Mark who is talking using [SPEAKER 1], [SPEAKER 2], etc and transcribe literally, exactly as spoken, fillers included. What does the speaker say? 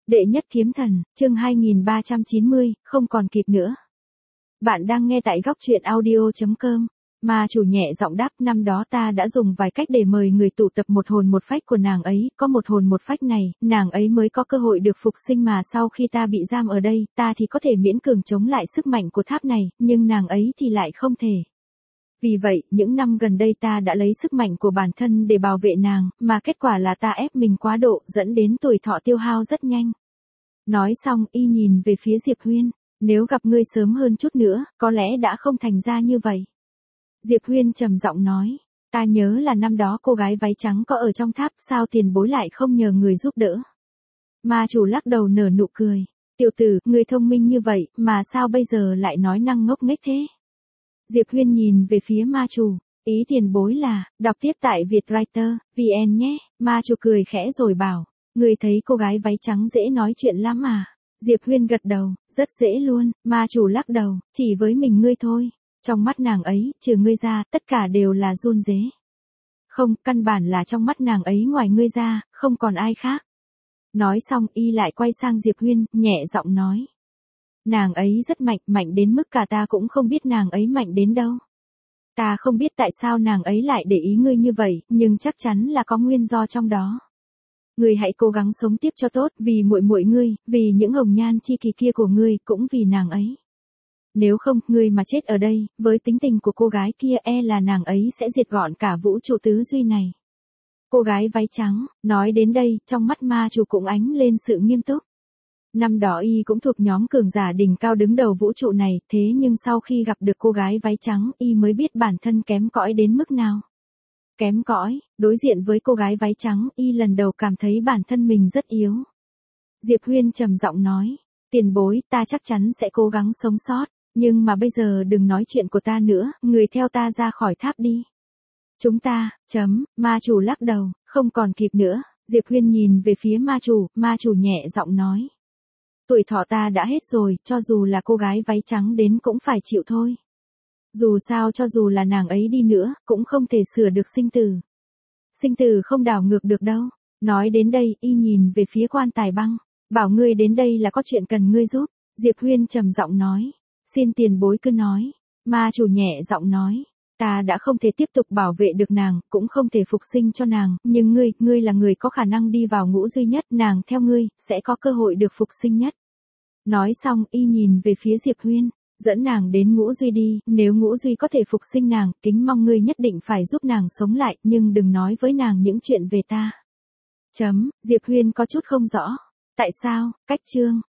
[SPEAKER 1] Đệ nhất kiếm thần, chương hai nghìn ba trăm chín mươi, không còn kịp nữa. Bạn đang nghe tại góc truyện audio chấm com. Ma chủ nhẹ giọng đáp, năm đó ta đã dùng vài cách để mời người tụ tập một hồn một phách của nàng ấy, có một hồn một phách này, nàng ấy mới có cơ hội được phục sinh, mà sau khi ta bị giam ở đây, ta thì có thể miễn cường chống lại sức mạnh của tháp này, nhưng nàng ấy thì lại không thể. Vì vậy, những năm gần đây ta đã lấy sức mạnh của bản thân để bảo vệ nàng, mà kết quả là ta ép mình quá độ, dẫn đến tuổi thọ tiêu hao rất nhanh. Nói xong, y nhìn về phía Diệp Huyên, nếu gặp ngươi sớm hơn chút nữa, có lẽ đã không thành ra như vậy. Diệp Huyên trầm giọng nói, ta nhớ là năm đó cô gái váy trắng có ở trong tháp, sao tiền bối lại không nhờ người giúp đỡ. Ma chủ lắc đầu nở nụ cười, tiểu tử, ngươi thông minh như vậy, mà sao bây giờ lại nói năng ngốc nghếch thế. Diệp Huyên nhìn về phía ma chủ, ý tiền bối là, đọc tiếp tại Vietwriter, vn nhé. Ma chủ cười khẽ rồi bảo, ngươi thấy cô gái váy trắng dễ nói chuyện lắm à? Diệp Huyên gật đầu, rất dễ luôn. Ma chủ lắc đầu, chỉ với mình ngươi thôi. Trong mắt nàng ấy, trừ ngươi ra, tất cả đều là run rế. Không, căn bản là trong mắt nàng ấy ngoài ngươi ra, không còn ai khác. Nói xong, y lại quay sang Diệp Huyên, nhẹ giọng nói. Nàng ấy rất mạnh, mạnh đến mức cả ta cũng không biết nàng ấy mạnh đến đâu. Ta không biết tại sao nàng ấy lại để ý ngươi như vậy, nhưng chắc chắn là có nguyên do trong đó. Ngươi hãy cố gắng sống tiếp cho tốt, vì muội muội ngươi, vì những hồng nhan chi kỳ kia của ngươi, cũng vì nàng ấy. Nếu không, ngươi mà chết ở đây, với tính tình của cô gái kia, e là nàng ấy sẽ diệt gọn cả vũ trụ tứ duy này. Cô gái váy trắng, nói đến đây, trong mắt ma chủ cũng ánh lên sự nghiêm túc. Năm đó y cũng thuộc nhóm cường giả đỉnh cao đứng đầu vũ trụ này, thế nhưng sau khi gặp được cô gái váy trắng, y mới biết bản thân kém cỏi đến mức nào. Kém cỏi, đối diện với cô gái váy trắng, y lần đầu cảm thấy bản thân mình rất yếu. Diệp Huyên trầm giọng nói, tiền bối, ta chắc chắn sẽ cố gắng sống sót, nhưng mà bây giờ đừng nói chuyện của ta nữa, người theo ta ra khỏi tháp đi. Chúng ta, chấm, ma chủ lắc đầu, không còn kịp nữa. Diệp Huyên nhìn về phía ma chủ, ma chủ nhẹ giọng nói. Tuổi thọ ta đã hết rồi, cho dù là cô gái váy trắng đến cũng phải chịu thôi. Dù sao cho dù là nàng ấy đi nữa, cũng không thể sửa được sinh tử. Sinh tử không đảo ngược được đâu. Nói đến đây, y nhìn về phía Quan Tài Băng, bảo ngươi đến đây là có chuyện cần ngươi giúp. Diệp Huyên trầm giọng nói, xin tiền bối cứ nói. Ma chủ nhẹ giọng nói, ta đã không thể tiếp tục bảo vệ được nàng, cũng không thể phục sinh cho nàng, nhưng ngươi, ngươi là người có khả năng đi vào ngũ duy nhất, nàng theo ngươi, sẽ có cơ hội được phục sinh nhất. Nói xong, y nhìn về phía Diệp Huyên, dẫn nàng đến ngũ duy đi, nếu ngũ duy có thể phục sinh nàng, kính mong ngươi nhất định phải giúp nàng sống lại, nhưng đừng nói với nàng những chuyện về ta. Chấm, Diệp Huyên có chút không rõ. Tại sao, cách chương.